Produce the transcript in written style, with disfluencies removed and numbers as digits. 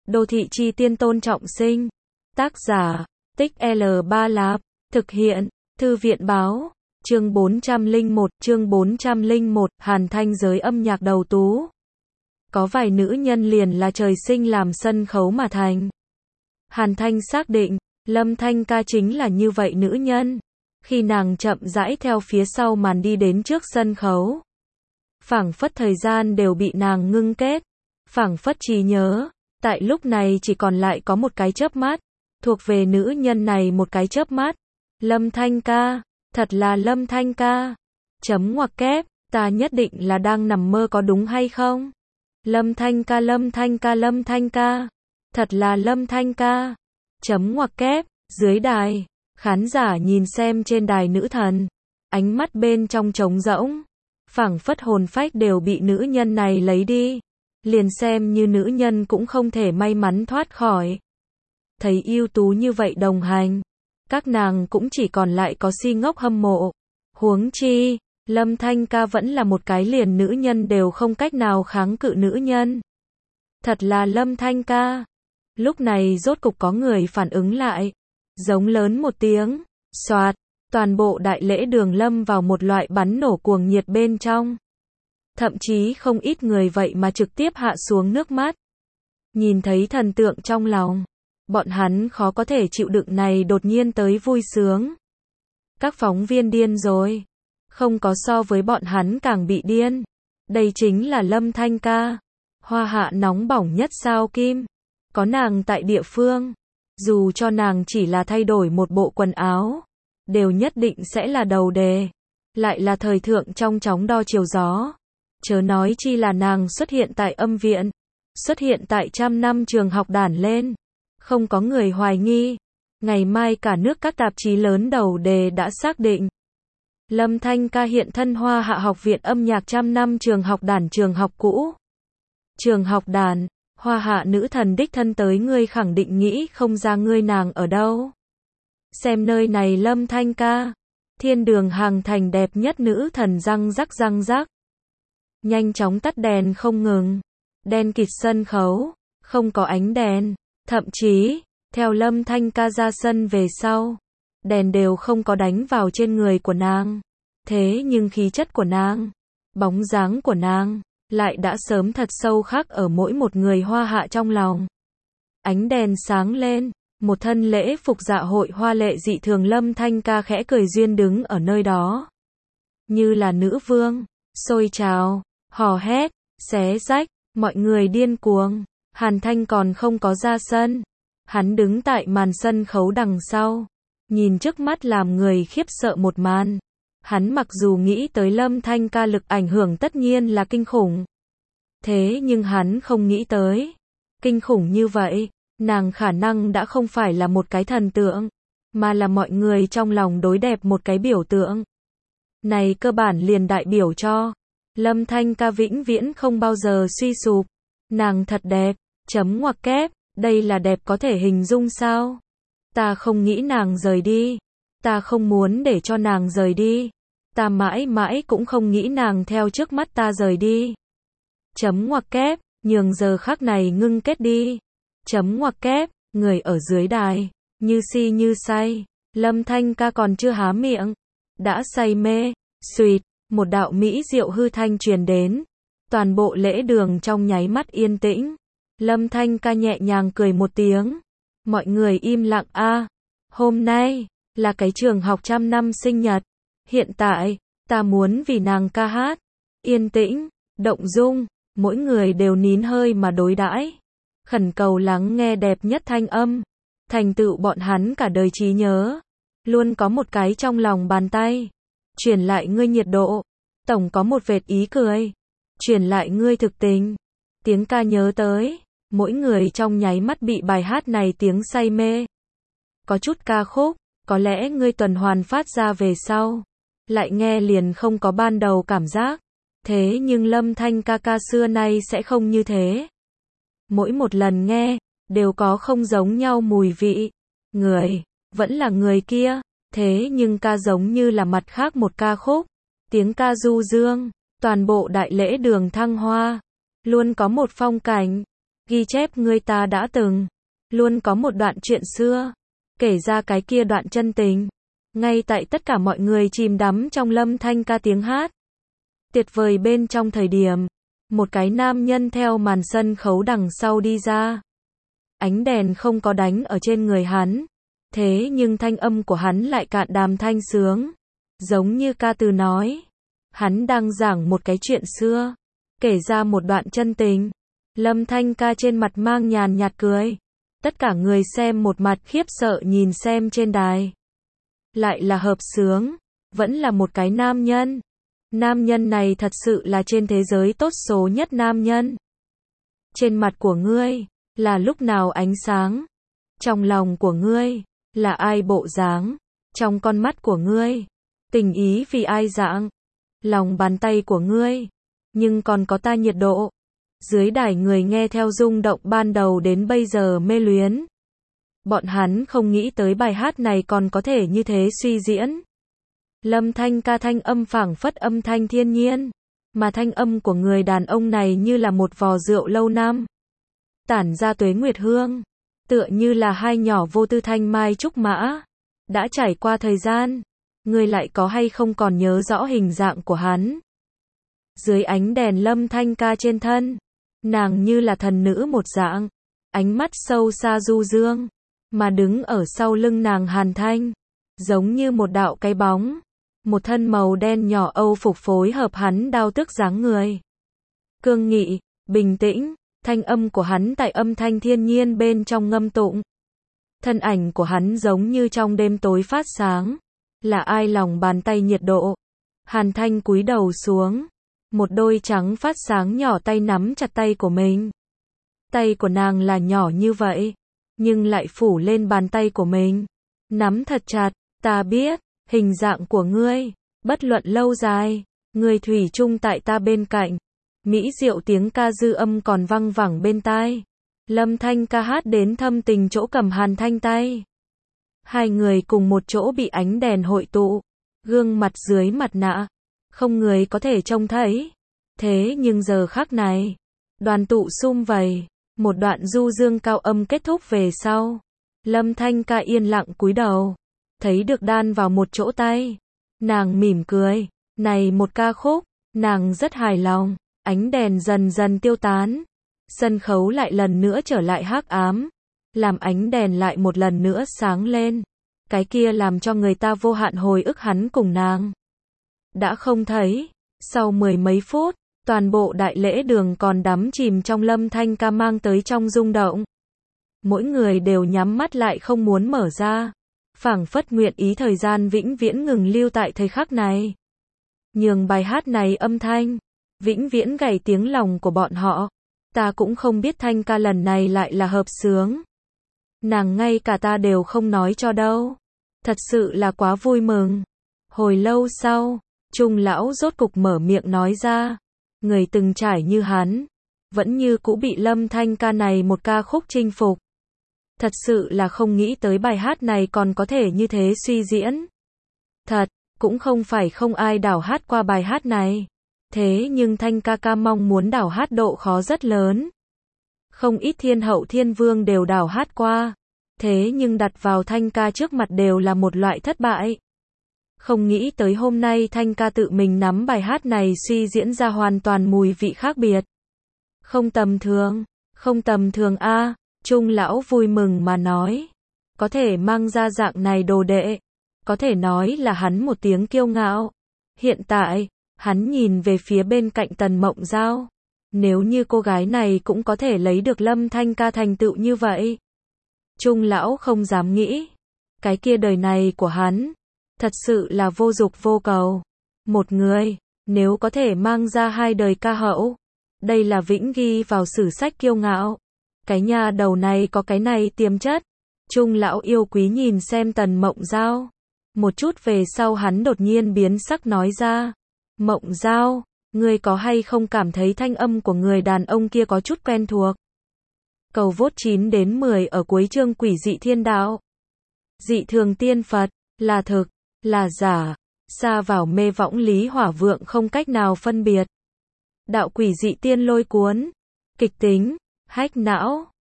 Đô thị chi tiên Tôn Trọng Sinh. Tác giả, Tích L3 Lạp. Thực hiện, Thư viện báo. Chương 401, Hàn Thanh giới âm nhạc đầu tú. Có vài nữ nhân liền là trời sinh làm sân khấu mà thành. Hàn Thanh xác định, Lâm Thanh Ca chính là như vậy nữ nhân. Khi nàng chậm rãi theo phía sau màn đi đến trước sân khấu, phảng phất thời gian đều bị nàng ngưng kết, phảng phất trí nhớ, tại lúc này chỉ còn lại có một cái chớp mắt, thuộc về nữ nhân này một cái chớp mắt. Lâm Thanh Ca, thật là Lâm Thanh Ca. Chấm ngoặc kép, ta nhất định là đang nằm mơ có đúng hay không? Lâm Thanh Ca, Lâm Thanh Ca, Lâm Thanh Ca, thật là Lâm Thanh Ca. Chấm ngoặc kép, dưới đài, khán giả nhìn xem trên đài nữ thần, ánh mắt bên trong trống rỗng, phảng phất hồn phách đều bị nữ nhân này lấy đi, liền xem như nữ nhân cũng không thể may mắn thoát khỏi. Thấy ưu tú như vậy đồng hành, các nàng cũng chỉ còn lại có si ngốc hâm mộ. Huống chi, Lâm Thanh Ca vẫn là một cái liền nữ nhân đều không cách nào kháng cự nữ nhân. Thật là Lâm Thanh Ca. Lúc này rốt cục có người phản ứng lại, giống lớn một tiếng, xoạt, toàn bộ đại lễ đường lâm vào một loại bắn nổ cuồng nhiệt bên trong. Thậm chí không ít người vậy mà trực tiếp hạ xuống nước mắt. Nhìn thấy thần tượng trong lòng, bọn hắn khó có thể chịu đựng này đột nhiên tới vui sướng. Các phóng viên điên rồi, không có so với bọn hắn càng bị điên. Đây chính là Lâm Thanh Ca, hoa hạ nóng bỏng nhất sao Kim. Có nàng tại địa phương, dù cho nàng chỉ là thay đổi một bộ quần áo, đều nhất định sẽ là đầu đề. Lại là thời thượng trong chóng đo chiều gió. Chớ nói chi là nàng xuất hiện tại âm viện, xuất hiện tại 100 năm trường học đản lên. Không có người hoài nghi. Ngày mai cả nước các tạp chí lớn đầu đề đã xác định. Lâm Thanh Ca hiện thân Hoa Hạ Học viện âm nhạc 100 năm trường học đản, trường học cũ. Trường học đản, Hoa Hạ nữ thần đích thân tới, ngươi khẳng định nghĩ không ra ngươi nàng ở đâu. Xem nơi này Lâm Thanh Ca, thiên đường hàng thành đẹp nhất nữ thần răng rắc răng rắc. Nhanh chóng tắt đèn không ngừng. Đen kịt sân khấu, không có ánh đèn. Thậm chí, theo Lâm Thanh Ca ra sân về sau, đèn đều không có đánh vào trên người của nàng. Thế nhưng khí chất của nàng, bóng dáng của nàng, lại đã sớm thật sâu khắc ở mỗi một người Hoa Hạ trong lòng. Ánh đèn sáng lên, một thân lễ phục dạ hội hoa lệ dị thường, Lâm Thanh Ca khẽ cười duyên đứng ở nơi đó. Như là nữ vương, sôi trào, hò hét, xé rách, mọi người điên cuồng. Hàn Thanh còn không có ra sân. Hắn đứng tại màn sân khấu đằng sau, nhìn trước mắt làm người khiếp sợ một màn. Hắn mặc dù nghĩ tới Lâm Thanh Ca lực ảnh hưởng tất nhiên là kinh khủng. Thế nhưng hắn không nghĩ tới, kinh khủng như vậy, nàng khả năng đã không phải là một cái thần tượng, mà là mọi người trong lòng đối đẹp một cái biểu tượng. Này cơ bản liền đại biểu cho, Lâm Thanh Ca vĩnh viễn không bao giờ suy sụp. Nàng thật đẹp, chấm ngoặc kép, đây là đẹp có thể hình dung sao? Ta không nghĩ nàng rời đi. Ta không muốn để cho nàng rời đi. Ta mãi mãi cũng không nghĩ nàng theo trước mắt ta rời đi. Chấm ngoặc kép, nhường giờ khắc này ngưng kết đi. Chấm ngoặc kép, người ở dưới đài, như si như say. Lâm Thanh Ca còn chưa há miệng, đã say mê. Xuỵt, một đạo mỹ diệu hư thanh truyền đến. Toàn bộ lễ đường trong nháy mắt yên tĩnh. Lâm Thanh Ca nhẹ nhàng cười một tiếng. Mọi người im lặng a. Hôm nay, là cái trường học 100 năm sinh nhật. Hiện tại, ta muốn vì nàng ca hát. Yên tĩnh, động dung, mỗi người đều nín hơi mà đối đãi. Khẩn cầu lắng nghe đẹp nhất thanh âm. Thành tựu bọn hắn cả đời trí nhớ. Luôn có một cái trong lòng bàn tay. Truyền lại ngươi nhiệt độ. Tổng có một vệt ý cười. Truyền lại ngươi thực tình. Tiếng ca nhớ tới, mỗi người trong nháy mắt bị bài hát này tiếng say mê. Có chút ca khúc, có lẽ ngươi tuần hoàn phát ra về sau, lại nghe liền không có ban đầu cảm giác. Thế nhưng Lâm Thanh Ca ca xưa nay sẽ không như thế. Mỗi một lần nghe, đều có không giống nhau mùi vị. Người, vẫn là người kia, thế nhưng ca giống như là mặt khác một ca khúc. Tiếng ca du dương. Toàn bộ đại lễ đường thăng hoa, luôn có một phong cảnh, ghi chép người ta đã từng, luôn có một đoạn chuyện xưa, kể ra cái kia đoạn chân tình. Ngay tại tất cả mọi người chìm đắm trong Lâm Thanh Ca tiếng hát tuyệt vời bên trong thời điểm, một cái nam nhân theo màn sân khấu đằng sau đi ra. Ánh đèn không có đánh ở trên người hắn, thế nhưng thanh âm của hắn lại cạn đàm thanh sướng, giống như ca từ nói. Hắn đang giảng một cái chuyện xưa, kể ra một đoạn chân tình. Lâm Thanh Ca trên mặt mang nhàn nhạt cười. Tất cả người xem một mặt khiếp sợ nhìn xem trên đài. Lại là hợp xướng, vẫn là một cái nam nhân. Nam nhân này thật sự là trên thế giới tốt số nhất nam nhân. Trên mặt của ngươi, là lúc nào ánh sáng? Trong lòng của ngươi, là ai bộ dáng? Trong con mắt của ngươi, tình ý vì ai dạng? Lòng bàn tay của ngươi, nhưng còn có ta nhiệt độ. Dưới đài người nghe theo rung động ban đầu đến bây giờ mê luyến. Bọn hắn không nghĩ tới bài hát này còn có thể như thế suy diễn. Lâm Thanh Ca thanh âm phảng phất âm thanh thiên nhiên, mà thanh âm của người đàn ông này như là một vò rượu lâu năm, tản ra tuế nguyệt hương, tựa như là hai nhỏ vô tư thanh mai trúc mã. Đã trải qua thời gian, người lại có hay không còn nhớ rõ hình dạng của hắn? Dưới ánh đèn Lâm Thanh Ca trên thân, nàng như là thần nữ một dạng, ánh mắt sâu xa du dương, mà đứng ở sau lưng nàng Hàn Thanh, giống như một đạo cái bóng, một thân màu đen nhỏ Âu phục phối hợp hắn đao tức dáng người. Cương nghị, bình tĩnh, thanh âm của hắn tại âm thanh thiên nhiên bên trong ngâm tụng. Thân ảnh của hắn giống như trong đêm tối phát sáng, là ai lòng bàn tay nhiệt độ. Hàn Thanh cúi đầu xuống, một đôi trắng phát sáng nhỏ tay nắm chặt tay của mình. Tay của nàng là nhỏ như vậy, nhưng lại phủ lên bàn tay của mình. Nắm thật chặt, ta biết, hình dạng của ngươi, bất luận lâu dài, ngươi thủy chung tại ta bên cạnh. Mỹ diệu tiếng ca dư âm còn văng vẳng bên tai. Lâm Thanh Ca hát đến thâm tình chỗ cầm Hàn Thanh tay. Hai người cùng một chỗ bị ánh đèn hội tụ, gương mặt dưới mặt nạ, không người có thể trông thấy. Thế nhưng giờ khắc này, đoàn tụ sum vầy, một đoạn du dương cao âm kết thúc về sau. Lâm Thanh Ca yên lặng cúi đầu, thấy được đan vào một chỗ tay. Nàng mỉm cười, này một ca khúc, nàng rất hài lòng. Ánh đèn dần dần tiêu tán, sân khấu lại lần nữa trở lại hắc ám, làm ánh đèn lại một lần nữa sáng lên. Cái kia làm cho người ta vô hạn hồi ức hắn cùng nàng đã không thấy. Sau mười mấy phút, toàn bộ đại lễ đường còn đắm chìm trong Lâm Thanh Ca mang tới trong rung động. Mỗi người đều nhắm mắt lại không muốn mở ra, phảng phất nguyện ý thời gian vĩnh viễn ngừng lưu tại thời khắc này. Nhường bài hát này âm thanh vĩnh viễn gảy tiếng lòng của bọn họ. Ta cũng không biết Thanh Ca lần này lại là hợp xướng. Nàng ngay cả ta đều không nói cho đâu. Thật sự là quá vui mừng. Hồi lâu sau, Trung lão rốt cục mở miệng nói ra. Người từng trải như hắn, vẫn như cũ bị Lâm Thanh Ca này một ca khúc chinh phục. Thật sự là không nghĩ tới bài hát này còn có thể như thế suy diễn. Thật, cũng không phải không ai đảo hát qua bài hát này. Thế nhưng Thanh Ca ca mong muốn đảo hát độ khó rất lớn. Không ít thiên hậu thiên vương đều đảo hát qua. Thế nhưng đặt vào Thanh Ca trước mặt đều là một loại thất bại. Không nghĩ tới hôm nay Thanh Ca tự mình nắm bài hát này suy diễn ra hoàn toàn mùi vị khác biệt. Không tầm thường, không tầm thường a. Trung lão vui mừng mà nói. Có thể mang ra dạng này đồ đệ. Có thể nói là hắn một tiếng kiêu ngạo. Hiện tại, hắn nhìn về phía bên cạnh Tần Mộng Giao. Nếu như cô gái này cũng có thể lấy được Lâm Thanh Ca thành tựu như vậy. Trung lão không dám nghĩ. Cái kia đời này của hắn, thật sự là vô dục vô cầu. Một người, nếu có thể mang ra hai đời ca hậu, đây là vĩnh ghi vào sử sách kiêu ngạo. Cái nhà đầu này có cái này tiềm chất. Trung lão yêu quý nhìn xem Tần Mộng Giao. Một chút về sau hắn đột nhiên biến sắc nói ra. Mộng Giao, ngươi có hay không cảm thấy thanh âm của người đàn ông kia có chút quen thuộc? Cầu vote 9 đến 10 ở cuối chương Quỷ dị thiên đạo. Dị thường tiên Phật, là thực, là giả, xa vào mê võng lý hỏa vượng không cách nào phân biệt. Đạo quỷ dị tiên lôi cuốn, kịch tính, Hack não.